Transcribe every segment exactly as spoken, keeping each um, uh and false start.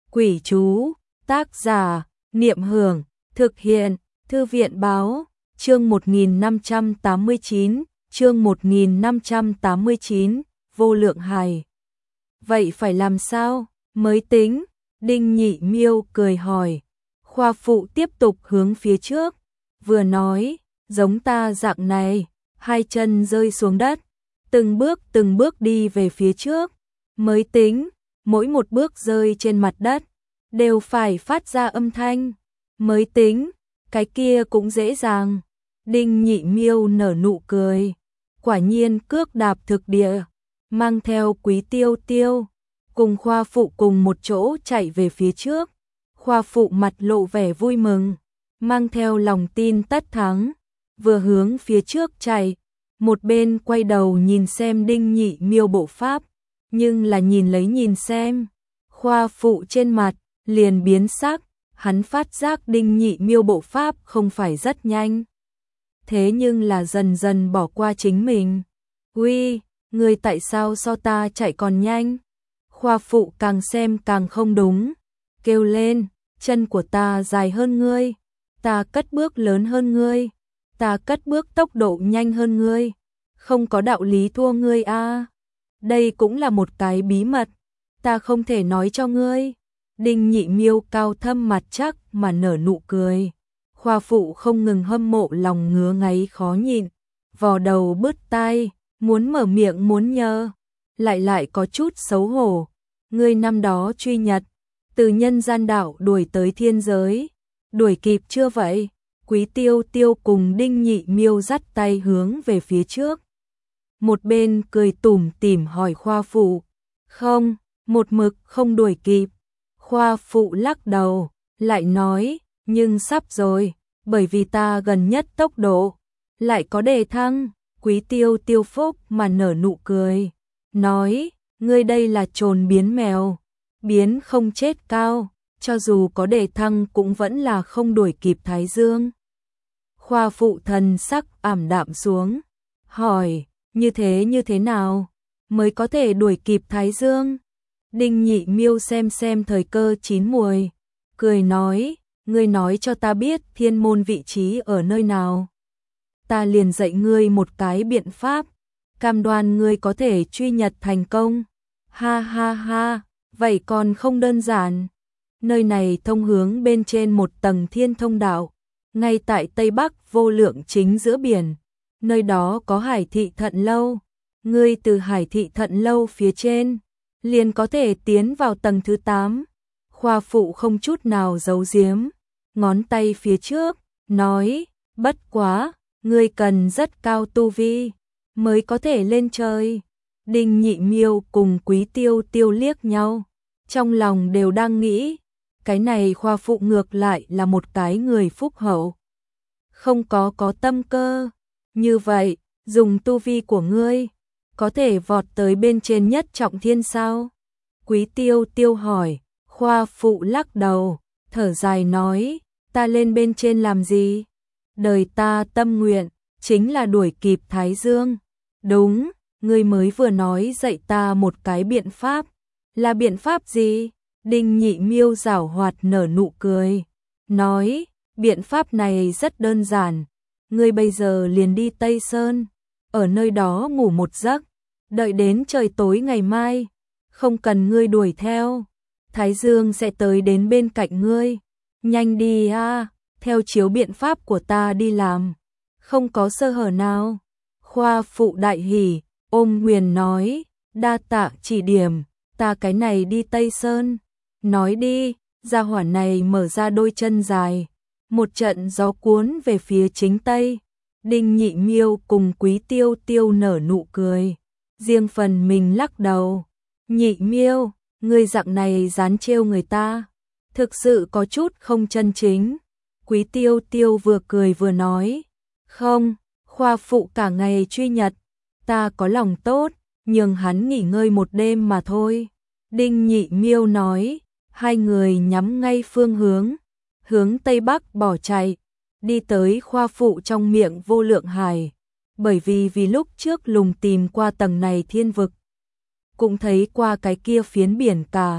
Quỷ chú, tác giả, Niệm Hưởng, thực hiện, Thư viện báo, chương một nghìn năm trăm tám mươi chín, chương một nghìn năm trăm tám mươi chín, vô lượng hài. Vậy phải làm sao, mới tính? Đinh Nhị Miêu cười hỏi. Khoa phụ tiếp tục hướng phía trước, vừa nói, giống ta dạng này, hai chân rơi xuống đất, từng bước từng bước đi về phía trước, mới tính, mỗi một bước rơi trên mặt đất, đều phải phát ra âm thanh, mới tính, cái kia cũng dễ dàng. Đinh Nhị Miêu nở nụ cười, quả nhiên cước đạp thực địa, mang theo Quý Tiêu Tiêu, cùng khoa phụ cùng một chỗ chạy về phía trước. Khoa phụ mặt lộ vẻ vui mừng, mang theo lòng tin tất thắng, vừa hướng phía trước chạy, một bên quay đầu nhìn xem Đinh Nhị Miêu bộ pháp, nhưng là nhìn lấy nhìn xem, khoa phụ trên mặt liền biến sắc, hắn phát giác Đinh Nhị Miêu bộ pháp không phải rất nhanh, thế nhưng là dần dần bỏ qua chính mình. Uy, người tại sao so ta chạy còn nhanh? Khoa phụ càng xem càng không đúng, kêu lên, chân của ta dài hơn ngươi, ta cất bước lớn hơn ngươi, ta cất bước tốc độ nhanh hơn ngươi, không có đạo lý thua ngươi a. À. Đây cũng là một cái bí mật, ta không thể nói cho ngươi. Đinh Nhị Miêu cao thâm mặt chắc mà nở nụ cười. Khoa phụ không ngừng hâm mộ lòng ngứa ngáy khó nhịn, vò đầu bứt tai, muốn mở miệng muốn nhờ, lại lại có chút xấu hổ. Ngươi năm đó truy nhật, từ nhân gian đảo đuổi tới thiên giới, đuổi kịp chưa vậy? Quý Tiêu Tiêu cùng Đinh Nhị Miêu dắt tay hướng về phía trước. Một bên cười tủm tỉm hỏi khoa phụ, không, một mực không đuổi kịp. Khoa phụ lắc đầu, lại nói, nhưng sắp rồi, bởi vì ta gần nhất tốc độ, lại có đề thăng. Quý Tiêu Tiêu phúc mà nở nụ cười, nói, ngươi đây là trồn biến mèo, biến không chết cao, cho dù có đề thăng cũng vẫn là không đuổi kịp Thái Dương. Khoa phụ thần sắc ảm đạm xuống, hỏi, như thế như thế nào, mới có thể đuổi kịp Thái Dương? Đinh Nhị Miêu xem xem thời cơ chín muồi, cười nói, ngươi nói cho ta biết thiên môn vị trí ở nơi nào. Ta liền dạy ngươi một cái biện pháp, cam đoan ngươi có thể truy nhật thành công. Ha ha ha, vậy còn không đơn giản. Nơi này thông hướng bên trên một tầng thiên thông đạo, ngay tại Tây Bắc vô lượng chính giữa biển. Nơi đó có Hải Thị Thận Lâu, ngươi từ Hải Thị Thận Lâu phía trên, liền có thể tiến vào tầng thứ tám. Khoa phụ không chút nào giấu giếm, ngón tay phía trước, nói, bất quá, ngươi cần rất cao tu vi, mới có thể lên trời. Đinh Nhị Miêu cùng Quý Tiêu Tiêu liếc nhau, trong lòng đều đang nghĩ, cái này khoa phụ ngược lại là một cái người phúc hậu, không có có tâm cơ. Như vậy, dùng tu vi của ngươi, có thể vọt tới bên trên nhất trọng thiên sao? Quý Tiêu Tiêu hỏi. Khoa phụ lắc đầu, thở dài nói, ta lên bên trên làm gì? Đời ta tâm nguyện, chính là đuổi kịp Thái Dương. Đúng, ngươi mới vừa nói dạy ta một cái biện pháp. Là biện pháp gì? Đinh Nhị Miêu giảo hoạt nở nụ cười, nói, biện pháp này rất đơn giản. Ngươi bây giờ liền đi Tây Sơn, ở nơi đó ngủ một giấc, đợi đến trời tối ngày mai, không cần ngươi đuổi theo, Thái Dương sẽ tới đến bên cạnh ngươi. Nhanh đi a, theo chiếu biện pháp của ta đi làm, không có sơ hở nào. Khoa phụ đại hỉ, ôm huyền nói, đa tạ chỉ điểm, ta cái này đi Tây Sơn. Nói đi, gia hỏa này mở ra đôi chân dài, một trận gió cuốn về phía chính Tây. Đinh Nhị Miêu cùng Quý Tiêu Tiêu nở nụ cười, riêng phần mình lắc đầu. Nhị Miêu, ngươi dạng này dán trêu người ta, thực sự có chút không chân chính. Quý Tiêu Tiêu vừa cười vừa nói, không, khoa phụ cả ngày truy nhật, ta có lòng tốt, nhường hắn nghỉ ngơi một đêm mà thôi. Đinh Nhị Miêu nói, hai người nhắm ngay phương hướng, hướng Tây Bắc bỏ chạy, đi tới khoa phụ trong miệng vô lượng hải. Bởi vì vì lúc trước lùng tìm qua tầng này thiên vực, cũng thấy qua cái kia phiến biển cả,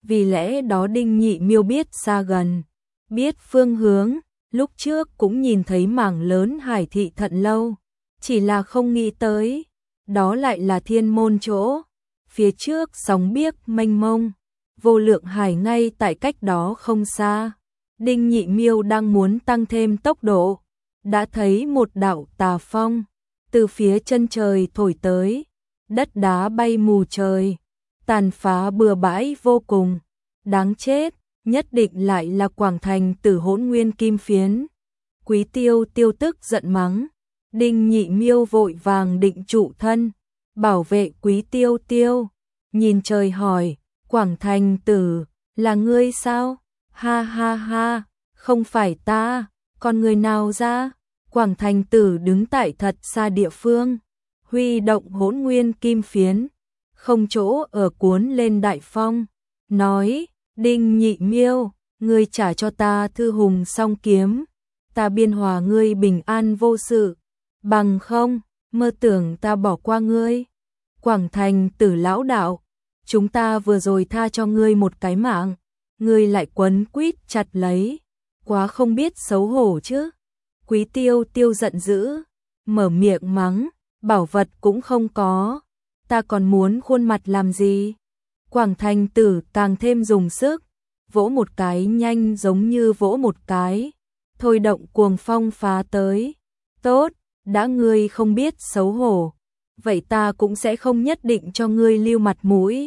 vì lẽ đó Đinh Nhị Miêu biết xa gần, biết phương hướng, lúc trước cũng nhìn thấy mảng lớn Hải thị Thận lâu, chỉ là không nghĩ tới, đó lại là thiên môn chỗ, phía trước sóng biếc mênh mông, vô lượng hải ngay tại cách đó không xa. Đinh Nhị Miêu đang muốn tăng thêm tốc độ, đã thấy một đạo tà phong từ phía chân trời thổi tới, đất đá bay mù trời, tàn phá bừa bãi vô cùng, đáng chết, nhất định lại là Quảng Thành Tử Hỗn Nguyên Kim Phiến. Quý Tiêu Tiêu tức giận mắng, Đinh Nhị Miêu vội vàng định trụ thân, bảo vệ Quý Tiêu Tiêu, nhìn trời hỏi, Quảng Thành Tử, là ngươi sao? Ha ha ha, không phải ta, còn người nào ra? Quảng Thành Tử đứng tại thật xa địa phương, huy động Hỗn Nguyên Kim Phiến, không chỗ ở cuốn lên đại phong, nói, Đinh Nhị Miêu, ngươi trả cho ta Thư Hùng song kiếm, ta biên hòa ngươi bình an vô sự, bằng không, mơ tưởng ta bỏ qua ngươi. Quảng Thành Tử lão đạo, chúng ta vừa rồi tha cho ngươi một cái mạng, ngươi lại quấn quýt chặt lấy, quá không biết xấu hổ chứ. Quý Tiêu Tiêu giận dữ, mở miệng mắng, bảo vật cũng không có, ta còn muốn khuôn mặt làm gì? Quảng Thành Tử càng thêm dùng sức, vỗ một cái nhanh giống như vỗ một cái, thôi động cuồng phong phá tới. Tốt, đã ngươi không biết xấu hổ, vậy ta cũng sẽ không nhất định cho ngươi lưu mặt mũi.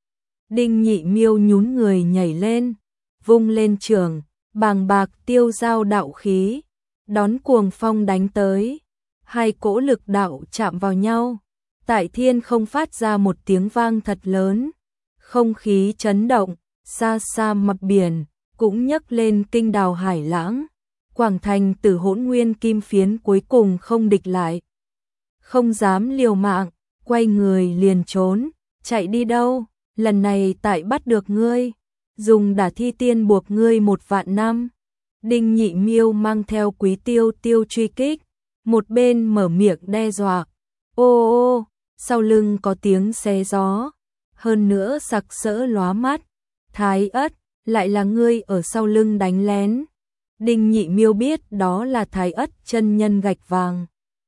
Đinh Nhị Miêu nhún người nhảy lên, vung lên trường, bàng bạc tiêu giao đạo khí, đón cuồng phong đánh tới. Hai cỗ lực đạo chạm vào nhau, tại thiên không phát ra một tiếng vang thật lớn, không khí chấn động, xa xa mặt biển cũng nhấc lên kinh đào hải lãng. Quảng Thành Tử Hỗn Nguyên Kim Phiến cuối cùng không địch lại, không dám liều mạng, quay người liền trốn. Chạy đi đâu? Lần này tại bắt được ngươi, dùng Đả Thi Tiên buộc ngươi một vạn năm. Đinh Nhị Miêu mang theo Quý Tiêu Tiêu truy kích, một bên mở miệng đe dọa. Ô ô, sau lưng có tiếng xé gió, hơn nữa sặc sỡ lóa mắt. Thái Ất, lại là ngươi ở sau lưng đánh lén. Đinh Nhị Miêu biết đó là Thái Ất chân nhân gạch vàng,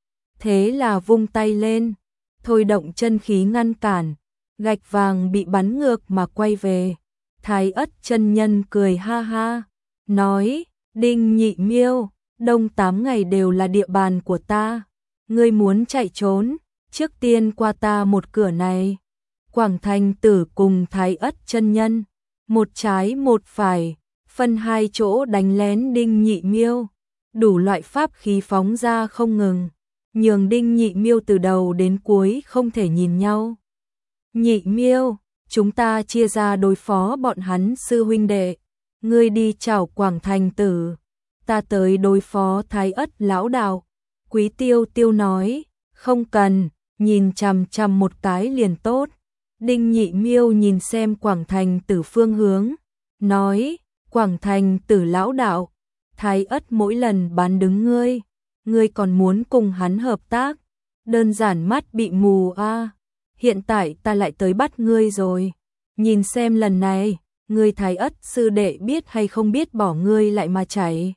thế là vung tay lên, thôi động chân khí ngăn cản, gạch vàng bị bắn ngược mà quay về. Thái Ất chân nhân cười ha ha, nói, Đinh Nhị Miêu, đông tám ngày đều là địa bàn của ta, ngươi muốn chạy trốn, trước tiên qua ta một cửa này. Quảng Thành Tử cùng Thái Ất chân nhân, một trái một phải, phân hai chỗ đánh lén Đinh Nhị Miêu, đủ loại pháp khí phóng ra không ngừng, nhường Đinh Nhị Miêu từ đầu đến cuối không thể nhìn nhau. Nhị Miêu, chúng ta chia ra đối phó bọn hắn sư huynh đệ, ngươi đi chào Quảng Thành Tử, ta tới đối phó Thái Ất lão đạo. Quý Tiêu Tiêu nói, không cần, nhìn chằm chằm một cái liền tốt. Đinh Nhị Miêu nhìn xem Quảng Thành Tử phương hướng, nói, Quảng Thành Tử lão đạo, Thái Ất mỗi lần bán đứng ngươi, ngươi còn muốn cùng hắn hợp tác, đơn giản mắt bị mù a. À. Hiện tại ta lại tới bắt ngươi rồi, nhìn xem lần này, ngươi Thái Ất sư đệ biết hay không biết bỏ ngươi lại mà chảy.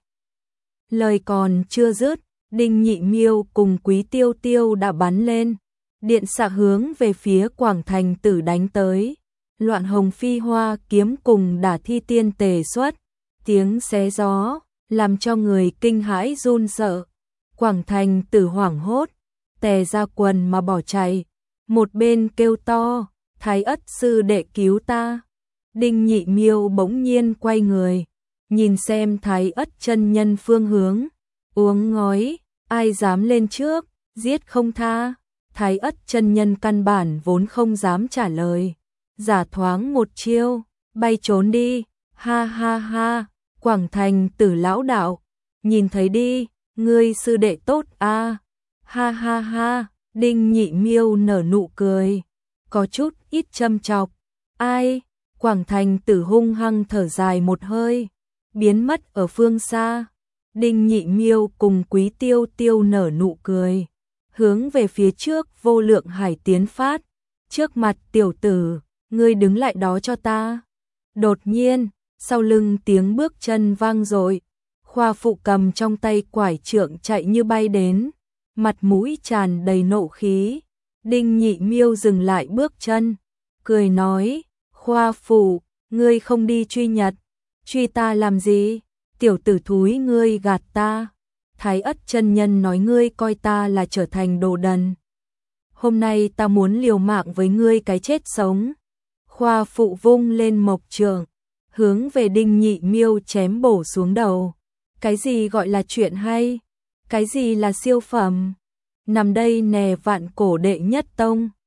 Lời còn chưa dứt, Đinh Nhị Miêu cùng Quý Tiêu Tiêu đã bắn lên, điện xạ hướng về phía Quảng Thành Tử đánh tới. Loạn hồng phi hoa kiếm cùng Đả Thi Tiên tề xuất, tiếng xé gió, làm cho người kinh hãi run sợ. Quảng Thành Tử hoảng hốt, tè ra quần mà bỏ chạy, một bên kêu to, Thái Ất sư đệ cứu ta. Đinh Nhị Miêu bỗng nhiên quay người, nhìn xem Thái Ất chân nhân phương hướng, uống ngói, ai dám lên trước, giết không tha. Thái Ất chân nhân căn bản vốn không dám trả lời, giả thoáng một chiêu, bay trốn đi. Ha ha ha, Quảng Thành Tử lão đạo, nhìn thấy đi, ngươi sư đệ tốt a. À. Ha ha ha, Đinh Nhị Miêu nở nụ cười, có chút ít châm chọc. Ai? Quảng Thành Tử hung hăng thở dài một hơi, biến mất ở phương xa. Đinh Nhị Miêu cùng Quý Tiêu Tiêu nở nụ cười, hướng về phía trước vô lượng hải tiến phát. Trước mặt tiểu tử, ngươi đứng lại đó cho ta. Đột nhiên, sau lưng tiếng bước chân vang dội, Khoa Phụ cầm trong tay quải trượng chạy như bay đến, mặt mũi tràn đầy nộ khí. Đinh Nhị Miêu dừng lại bước chân, cười nói, Khoa Phụ, ngươi không đi truy Nhật, truy ta làm gì? Tiểu tử thúi ngươi gạt ta. Thái Ất chân nhân nói ngươi coi ta là trở thành đồ đần. Hôm nay ta muốn liều mạng với ngươi cái chết sống. Khoa Phụ vung lên mộc trượng, hướng về Đinh Nhị Miêu chém bổ xuống đầu. Cái gì gọi là chuyện hay? Cái gì là siêu phẩm? Nằm đây nè vạn cổ đệ nhất tông.